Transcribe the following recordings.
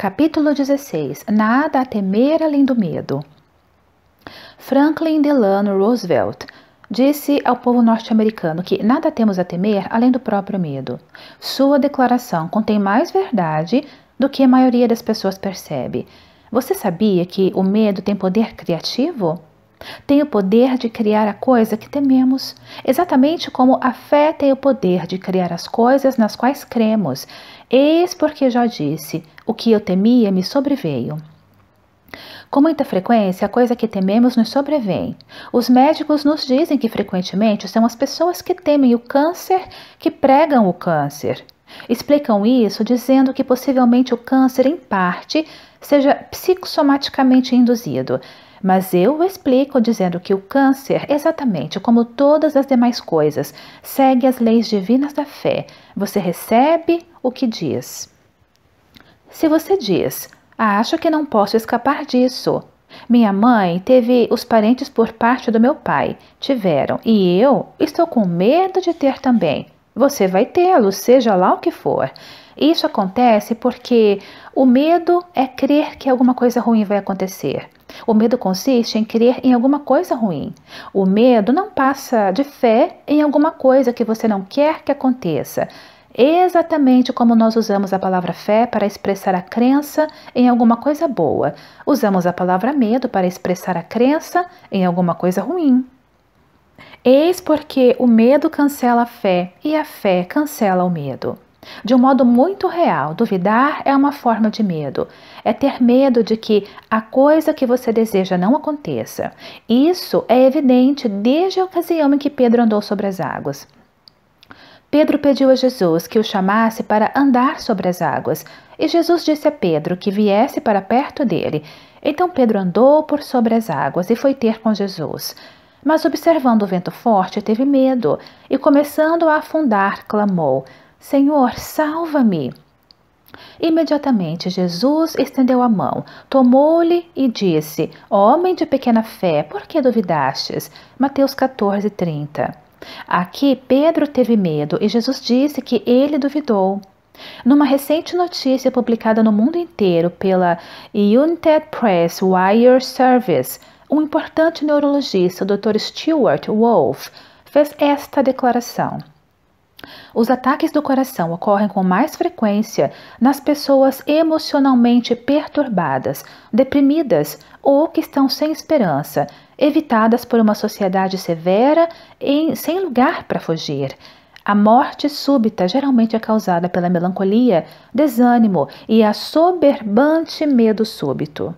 Capítulo 16. Nada a temer além do medo. Franklin Delano Roosevelt disse ao povo norte-americano que nada temos a temer além do próprio medo. Sua declaração contém mais verdade do que a maioria das pessoas percebe. Você sabia que o medo tem poder criativo? Tem o poder de criar a coisa que tememos, exatamente como a fé tem o poder de criar as coisas nas quais cremos. Eis porque já disse, o que eu temia me sobreveio. Com muita frequência, a coisa que tememos nos sobrevém. Os médicos nos dizem que frequentemente são as pessoas que temem o câncer que pregam o câncer. Explicam isso dizendo que possivelmente o câncer, em parte, seja psicossomaticamente induzido. Mas eu o explico dizendo que o câncer, exatamente como todas as demais coisas, segue as leis divinas da fé. Você recebe o que diz. Se você diz, acho que não posso escapar disso. Minha mãe teve os parentes por parte do meu pai, tiveram, e eu estou com medo de ter também. Você vai tê-lo, seja lá o que for. Isso acontece porque o medo é crer que alguma coisa ruim vai acontecer. O medo consiste em crer em alguma coisa ruim. O medo não passa de fé em alguma coisa que você não quer que aconteça. Exatamente como nós usamos a palavra fé para expressar a crença em alguma coisa boa, usamos a palavra medo para expressar a crença em alguma coisa ruim. Eis porque o medo cancela a fé e a fé cancela o medo. De um modo muito real, duvidar é uma forma de medo. É ter medo de que a coisa que você deseja não aconteça. Isso é evidente desde a ocasião em que Pedro andou sobre as águas. Pedro pediu a Jesus que o chamasse para andar sobre as águas, e Jesus disse a Pedro que viesse para perto dele. Então Pedro andou por sobre as águas e foi ter com Jesus. Mas observando o vento forte, teve medo, e começando a afundar, clamou: Senhor, salva-me! Imediatamente Jesus estendeu a mão, tomou-lhe e disse: Homem de pequena fé, por que duvidastes? Mateus 14:30. Aqui Pedro teve medo e Jesus disse que ele duvidou. Numa recente notícia publicada no mundo inteiro pela United Press Wire Service, um importante neurologista, o Dr. Stuart Wolf, fez esta declaração: os ataques do coração ocorrem com mais frequência nas pessoas emocionalmente perturbadas, deprimidas ou que estão sem esperança, evitadas por uma sociedade severa e sem lugar para fugir. A morte súbita geralmente é causada pela melancolia, desânimo e assoberbante medo súbito.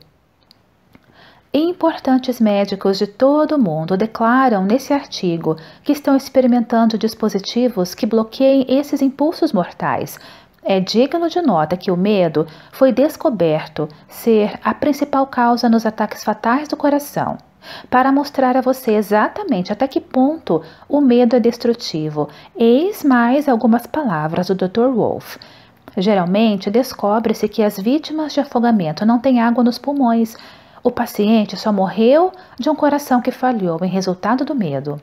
Importantes médicos de todo o mundo declaram nesse artigo que estão experimentando dispositivos que bloqueiem esses impulsos mortais. É digno de nota que o medo foi descoberto ser a principal causa nos ataques fatais do coração. Para mostrar a você exatamente até que ponto o medo é destrutivo, eis mais algumas palavras do Dr. Wolf. Geralmente, descobre-se que as vítimas de afogamento não têm água nos pulmões. O paciente só morreu de um coração que falhou em resultado do medo.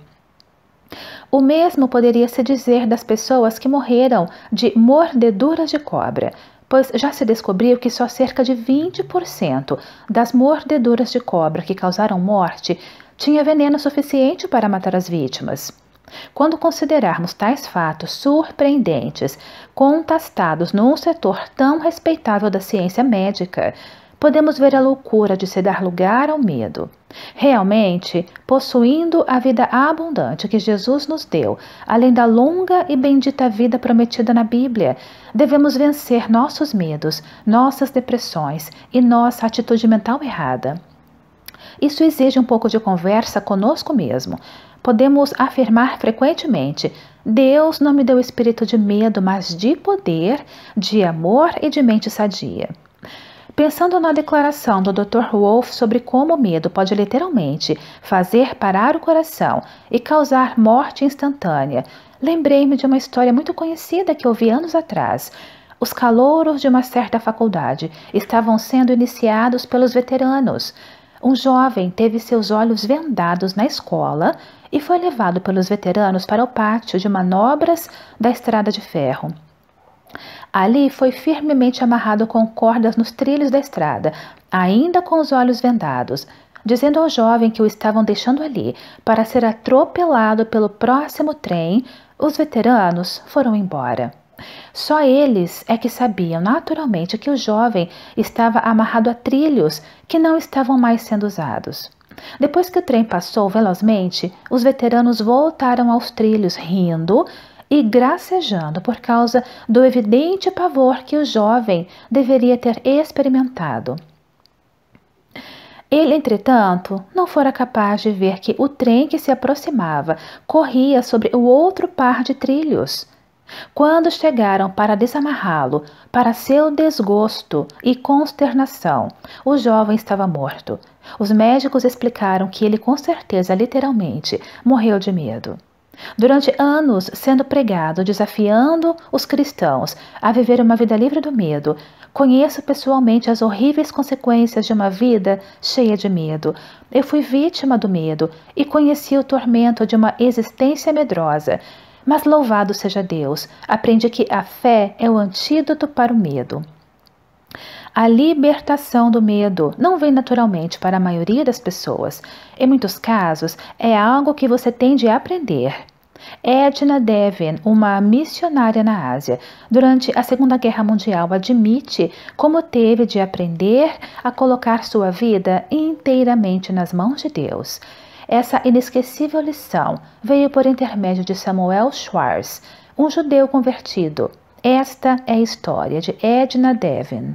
O mesmo poderia se dizer das pessoas que morreram de mordeduras de cobra, pois já se descobriu que só cerca de 20% das mordeduras de cobra que causaram morte tinha veneno suficiente para matar as vítimas. Quando considerarmos tais fatos surpreendentes, contastados num setor tão respeitável da ciência médica, podemos ver a loucura de se dar lugar ao medo. Realmente, possuindo a vida abundante que Jesus nos deu, além da longa e bendita vida prometida na Bíblia, devemos vencer nossos medos, nossas depressões e nossa atitude mental errada. Isso exige um pouco de conversa conosco mesmo. Podemos afirmar frequentemente: Deus não me deu espírito de medo, mas de poder, de amor e de mente sadia. Pensando na declaração do Dr. Wolf sobre como o medo pode literalmente fazer parar o coração e causar morte instantânea, lembrei-me de uma história muito conhecida que ouvi anos atrás. Os calouros de uma certa faculdade estavam sendo iniciados pelos veteranos. Um jovem teve seus olhos vendados na escola e foi levado pelos veteranos para o pátio de manobras da estrada de ferro. Ali foi firmemente amarrado com cordas nos trilhos da estrada, ainda com os olhos vendados, dizendo ao jovem que o estavam deixando ali para ser atropelado pelo próximo trem. Os veteranos foram embora. Só eles é que sabiam naturalmente que o jovem estava amarrado a trilhos que não estavam mais sendo usados. Depois que o trem passou velozmente, os veteranos voltaram aos trilhos rindo e gracejando por causa do evidente pavor que o jovem deveria ter experimentado. Ele, entretanto, não fora capaz de ver que o trem que se aproximava corria sobre o outro par de trilhos. Quando chegaram para desamarrá-lo, para seu desgosto e consternação, o jovem estava morto. Os médicos explicaram que ele, com certeza, literalmente, morreu de medo. Durante anos sendo pregado, desafiando os cristãos a viver uma vida livre do medo, conheço pessoalmente as horríveis consequências de uma vida cheia de medo. Eu fui vítima do medo e conheci o tormento de uma existência medrosa. Mas louvado seja Deus, aprendi que a fé é o antídoto para o medo. A libertação do medo não vem naturalmente para a maioria das pessoas. Em muitos casos, é algo que você tem de aprender. Edna Devin, uma missionária na Ásia, durante a Segunda Guerra Mundial, admite como teve de aprender a colocar sua vida inteiramente nas mãos de Deus. Essa inesquecível lição veio por intermédio de Samuel Schwartz, um judeu convertido. Esta é a história de Edna Devin.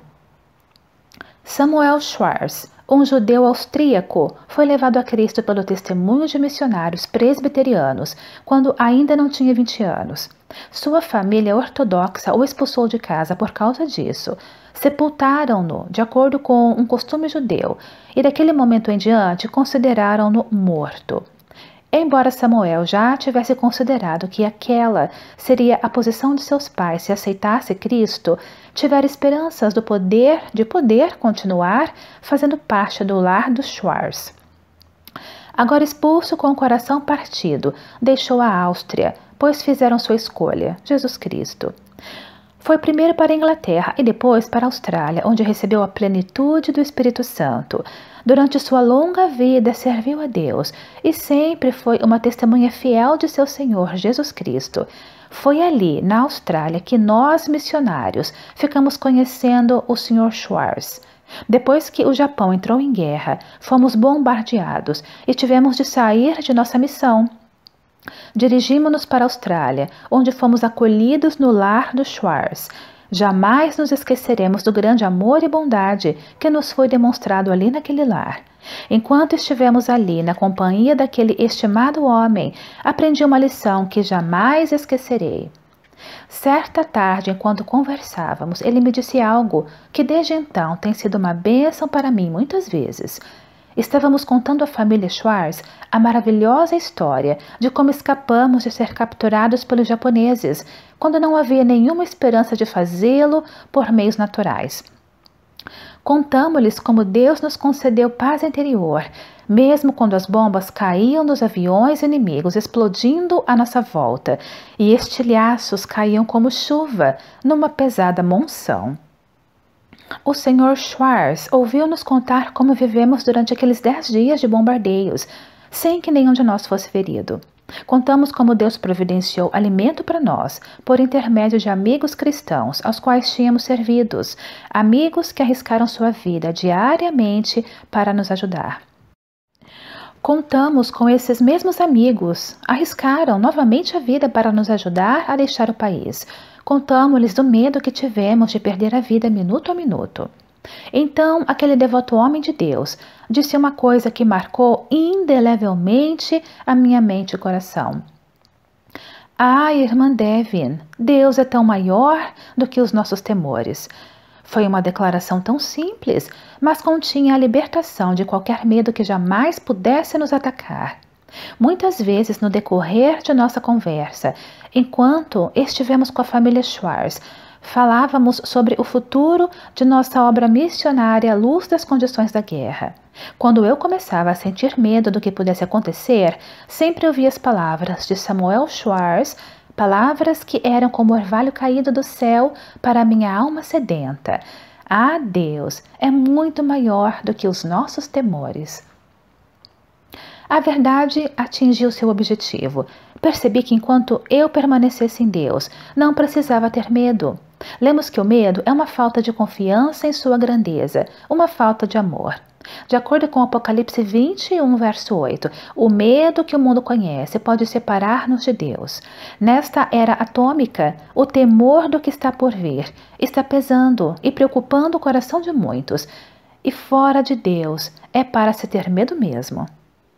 Samuel Schwartz, um judeu austríaco, foi levado a Cristo pelo testemunho de missionários presbiterianos quando ainda não tinha 20 anos. Sua família ortodoxa o expulsou de casa por causa disso. Sepultaram-no de acordo com um costume judeu e daquele momento em diante consideraram-no morto. Embora Samuel já tivesse considerado que aquela seria a posição de seus pais se aceitasse Cristo, tivera esperanças de poder continuar fazendo parte do lar dos Schwartz. Agora expulso com o coração partido, deixou a Áustria, pois fizeram sua escolha, Jesus Cristo. Foi primeiro para a Inglaterra e depois para a Austrália, onde recebeu a plenitude do Espírito Santo. Durante sua longa vida serviu a Deus e sempre foi uma testemunha fiel de seu Senhor Jesus Cristo. Foi ali, na Austrália, que nós, missionários, ficamos conhecendo o Sr. Schwartz. Depois que o Japão entrou em guerra, fomos bombardeados e tivemos de sair de nossa missão. Dirigimos-nos para a Austrália, onde fomos acolhidos no lar dos Schwartz. Jamais nos esqueceremos do grande amor e bondade que nos foi demonstrado ali naquele lar. Enquanto estivemos ali na companhia daquele estimado homem, aprendi uma lição que jamais esquecerei. Certa tarde, enquanto conversávamos, ele me disse algo que desde então tem sido uma bênção para mim muitas vezes. Estávamos contando à família Schwartz a maravilhosa história de como escapamos de ser capturados pelos japoneses, quando não havia nenhuma esperança de fazê-lo por meios naturais. Contamos-lhes como Deus nos concedeu paz interior, mesmo quando as bombas caíam dos aviões inimigos explodindo à nossa volta, e estilhaços caíam como chuva numa pesada monção. O Sr. Schwartz ouviu-nos contar como vivemos durante aqueles 10 dias de bombardeios, sem que nenhum de nós fosse ferido. Contamos como Deus providenciou alimento para nós, por intermédio de amigos cristãos aos quais tínhamos servidos, amigos que arriscaram sua vida diariamente para nos ajudar. Contamos com esses mesmos amigos, arriscaram novamente a vida para nos ajudar a deixar o país. Contamos-lhes do medo que tivemos de perder a vida minuto a minuto. Então, aquele devoto homem de Deus disse uma coisa que marcou indelevelmente a minha mente e coração. Ah, irmã Devin, Deus é tão maior do que os nossos temores. Foi uma declaração tão simples, mas continha a libertação de qualquer medo que jamais pudesse nos atacar. Muitas vezes, no decorrer de nossa conversa, enquanto estivemos com a família Schwartz, falávamos sobre o futuro de nossa obra missionária à luz das condições da guerra. Quando eu começava a sentir medo do que pudesse acontecer, sempre ouvia as palavras de Samuel Schwartz palavras que eram como orvalho caído do céu para a minha alma sedenta. Ah, Deus é muito maior do que os nossos temores. A verdade atingiu seu objetivo. Percebi que enquanto eu permanecesse em Deus, não precisava ter medo. Lemos que o medo é uma falta de confiança em sua grandeza, uma falta de amor. De acordo com Apocalipse 21, verso 8, o medo que o mundo conhece pode separar-nos de Deus. Nesta era atômica, o temor do que está por vir está pesando e preocupando o coração de muitos. E fora de Deus é para se ter medo mesmo.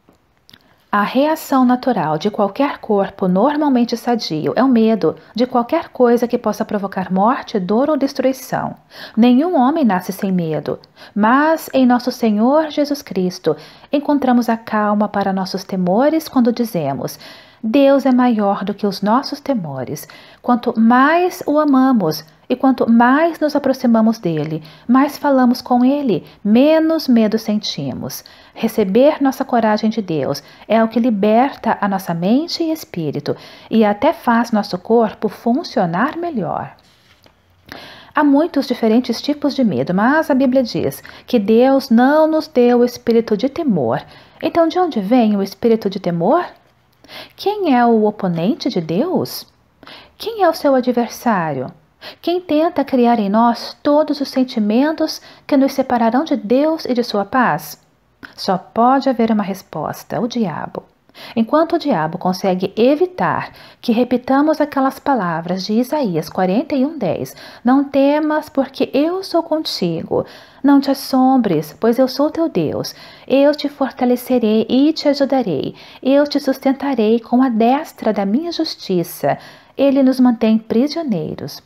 A reação natural de qualquer corpo normalmente sadio é o medo de qualquer coisa que possa provocar morte, dor ou destruição. Nenhum homem nasce sem medo, mas em nosso Senhor Jesus Cristo encontramos a calma para nossos temores quando dizemos: Deus é maior do que os nossos temores. Quanto mais o amamos e quanto mais nos aproximamos dele, mais falamos com ele, menos medo sentimos. Receber nossa coragem de Deus é o que liberta a nossa mente e espírito e até faz nosso corpo funcionar melhor. Há muitos diferentes tipos de medo, mas a Bíblia diz que Deus não nos deu o espírito de temor. Então, de onde vem o espírito de temor? Quem é o oponente de Deus? Quem é o seu adversário? Quem tenta criar em nós todos os sentimentos que nos separarão de Deus e de sua paz? Só pode haver uma resposta: o diabo. Enquanto o diabo consegue evitar que repitamos aquelas palavras de Isaías 41:10, não temas, porque eu sou contigo. Não te assombres, pois eu sou teu Deus. Eu te fortalecerei e te ajudarei. Eu te sustentarei com a destra da minha justiça. Ele nos mantém prisioneiros.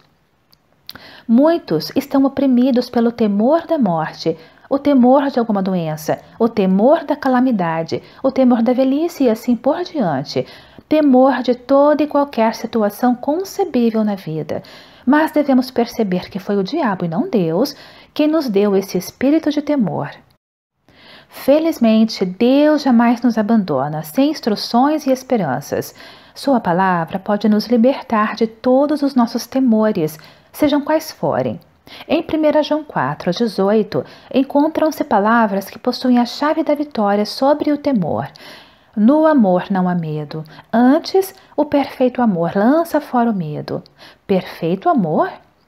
Muitos estão oprimidos pelo temor da morte, o temor de alguma doença, o temor da calamidade, o temor da velhice e assim por diante, temor de toda e qualquer situação concebível na vida. Mas devemos perceber que foi o diabo e não Deus quem nos deu esse espírito de temor. Felizmente, Deus jamais nos abandona sem instruções e esperanças. Sua palavra pode nos libertar de todos os nossos temores, sejam quais forem. Em 1 João 4:18, encontram-se palavras que possuem a chave da vitória sobre o temor. No amor não há medo, antes o perfeito amor lança fora o medo. Perfeito amor?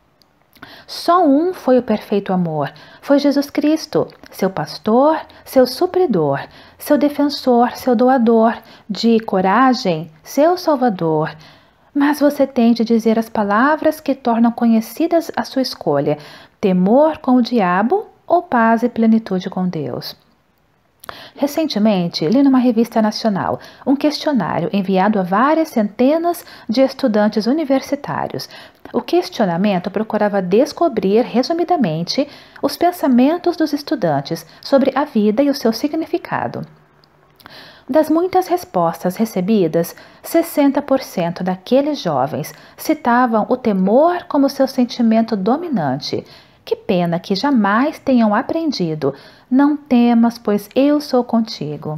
Só um foi o perfeito amor, foi Jesus Cristo, seu pastor, seu supridor, seu defensor, seu doador, de coragem, seu salvador. Mas você tem de dizer as palavras que tornam conhecidas a sua escolha: temor com o diabo ou paz e plenitude com Deus. Recentemente, li numa revista nacional um questionário enviado a várias centenas de estudantes universitários. O questionamento procurava descobrir, resumidamente, os pensamentos dos estudantes sobre a vida e o seu significado. Das muitas respostas recebidas, 60% daqueles jovens citavam o temor como seu sentimento dominante. Que pena que jamais tenham aprendido: não temas, pois eu sou contigo.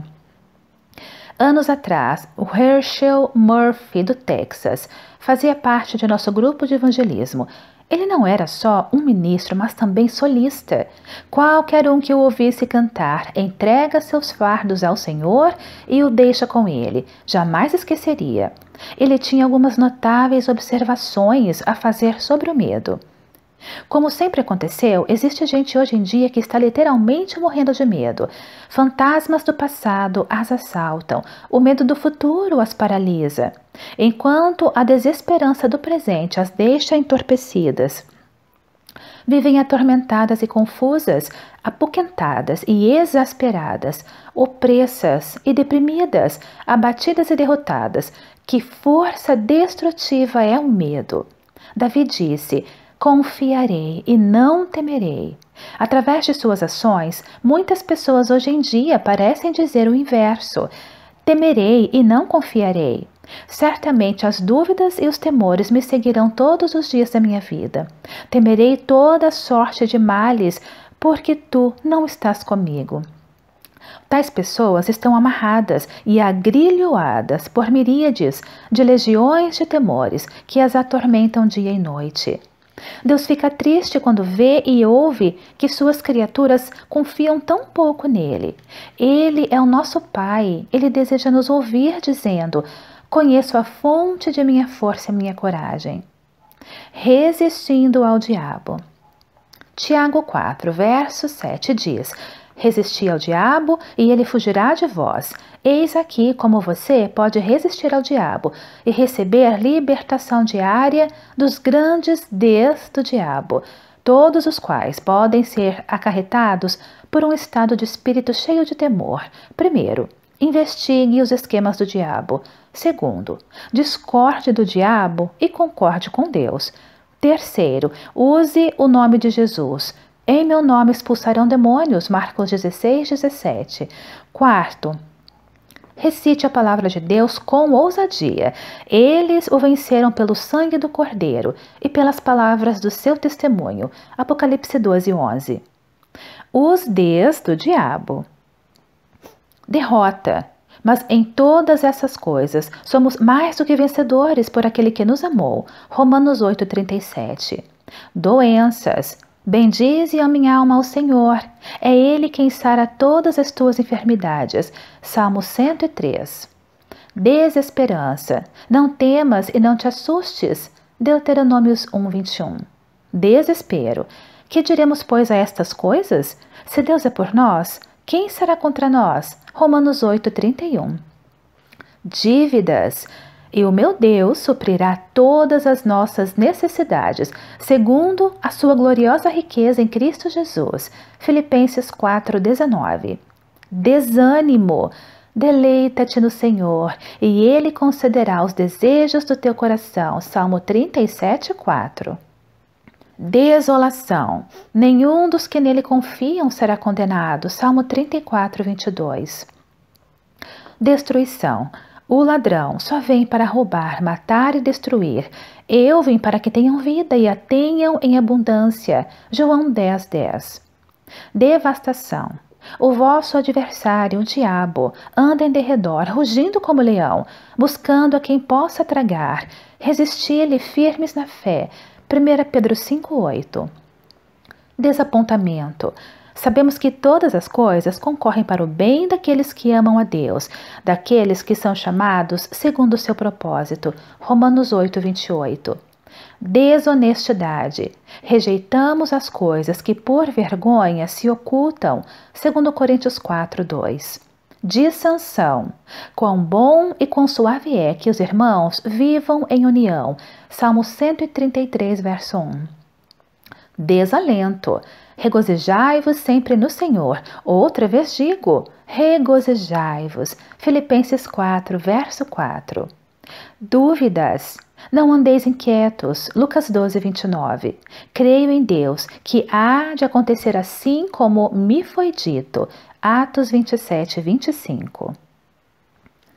Anos atrás, o Herschel Murphy, do Texas, fazia parte de nosso grupo de evangelismo. Ele não era só um ministro, mas também solista. Qualquer um que o ouvisse cantar entrega seus fardos ao Senhor e o deixa com ele. Jamais esqueceria. Ele tinha algumas notáveis observações a fazer sobre o medo. Como sempre aconteceu, existe gente hoje em dia que está literalmente morrendo de medo. Fantasmas do passado as assaltam, o medo do futuro as paralisa, enquanto a desesperança do presente as deixa entorpecidas. Vivem atormentadas e confusas, apoquentadas e exasperadas, opressas e deprimidas, abatidas e derrotadas. Que força destrutiva é o medo! Davi disse: confiarei e não temerei. Através de suas ações, muitas pessoas hoje em dia parecem dizer o inverso: temerei e não confiarei. Certamente as dúvidas e os temores me seguirão todos os dias da minha vida. Temerei toda sorte de males, porque tu não estás comigo. Tais pessoas estão amarradas e agrilhoadas por miríades de legiões de temores que as atormentam dia e noite. Deus fica triste quando vê e ouve que suas criaturas confiam tão pouco nele. Ele é o nosso Pai. Ele deseja nos ouvir dizendo: conheço a fonte de minha força e minha coragem. Resistindo ao diabo. Tiago 4, verso 7 diz: resisti ao diabo e ele fugirá de vós. Eis aqui como você pode resistir ao diabo e receber libertação diária dos grandes Ds do diabo, todos os quais podem ser acarretados por um estado de espírito cheio de temor. Primeiro, investigue os esquemas do diabo. Segundo, discorde do diabo e concorde com Deus. Terceiro, use o nome de Jesus. Em meu nome expulsarão demônios. Marcos 16, 17. Quarto, recite a palavra de Deus com ousadia. Eles o venceram pelo sangue do Cordeiro e pelas palavras do seu testemunho. Apocalipse 12, 11. Os Ds do diabo. Derrota. Mas em todas essas coisas somos mais do que vencedores por aquele que nos amou. Romanos 8,37. Doenças. Bendize a minha alma ao Senhor. É Ele quem sara todas as tuas enfermidades. Salmo 103. Desesperança. Não temas e não te assustes. Deuteronômios 1:21. Desespero. Que diremos, pois, a estas coisas? Se Deus é por nós, quem será contra nós? Romanos 8:31. Dívidas. E o meu Deus suprirá todas as nossas necessidades, segundo a sua gloriosa riqueza em Cristo Jesus. Filipenses 4:19. Desânimo. Deleita-te no Senhor, e Ele concederá os desejos do teu coração. Salmo 37:4. Desolação. Nenhum dos que nele confiam será condenado. Salmo 34:22. Destruição. O ladrão só vem para roubar, matar e destruir. Eu vim para que tenham vida e a tenham em abundância. João 10:10. Devastação. O vosso adversário, o diabo, anda em derredor, rugindo como leão, buscando a quem possa tragar. Resisti-lhe firmes na fé. 1 Pedro 5:8. Desapontamento. Sabemos que todas as coisas concorrem para o bem daqueles que amam a Deus, daqueles que são chamados segundo o seu propósito. Romanos 8:28. Desonestidade. Rejeitamos as coisas que por vergonha se ocultam. 2 Coríntios 4:2. Dissensão. Quão bom e quão suave é que os irmãos vivam em união. Salmo 133, verso 1. Desalento. Regozijai-vos sempre no Senhor. Outra vez digo, regozijai-vos. Filipenses 4, verso 4. Dúvidas. Não andeis inquietos. Lucas 12, 29. Creio em Deus, que há de acontecer assim como me foi dito. Atos 27, 25.